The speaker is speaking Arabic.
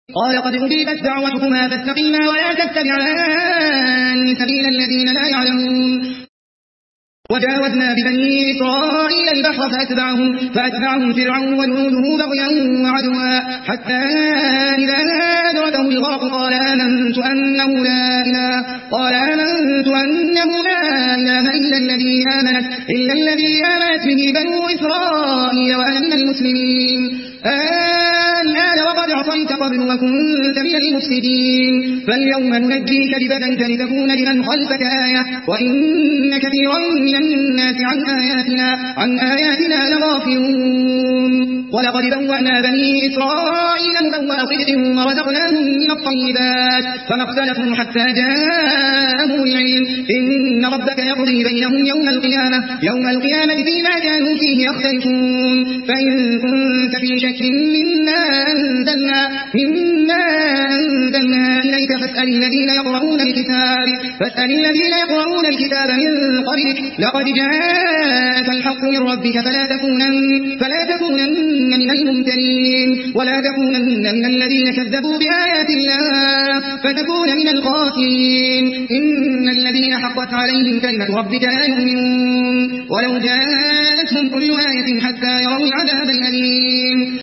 قال قد أجيبت دعوتكما فاستقيما ولا تتبعان سبيل الذين لا يعلمون وجاوزنا ببني إسرائيل البحر فأتبعهم فرعون وجنوده بغيا وعدوا حتى إذا أدركه الغرق قال آمنت أنه لا إله إلا الذي آمنت به بنو إسرائيل وأنا من المسلمين الآن وقد عصيت قبل وكنت من المفسدين فاليوم ننجيك ببدنك لتكون لمن خلفك آية وإن كثيرا من الناس عن آياتنا لغافلون ولقد بوأنا بني إسرائيل مبوأ صدق ورزقناهم من الطيبات فما اختلفوا حتى جاءهم العلم إن ربك يقضي بينهم يوم القيامة فيما كانوا فيه يختلفون فإن كنت في شك مما أنزلنا إليك فاسأل الذين يقرؤون الكتاب من قبلك لقد جاءك الحق من ربك فلا تكونن من الممترين ولا تكونن من الذين كذبوا بآيات الله فتكون من الخاسرين إن الذين حقت عليهم كلمة ربك لا يؤمنون ولو جاءتهم كل آية حتى يروا العذاب الأليم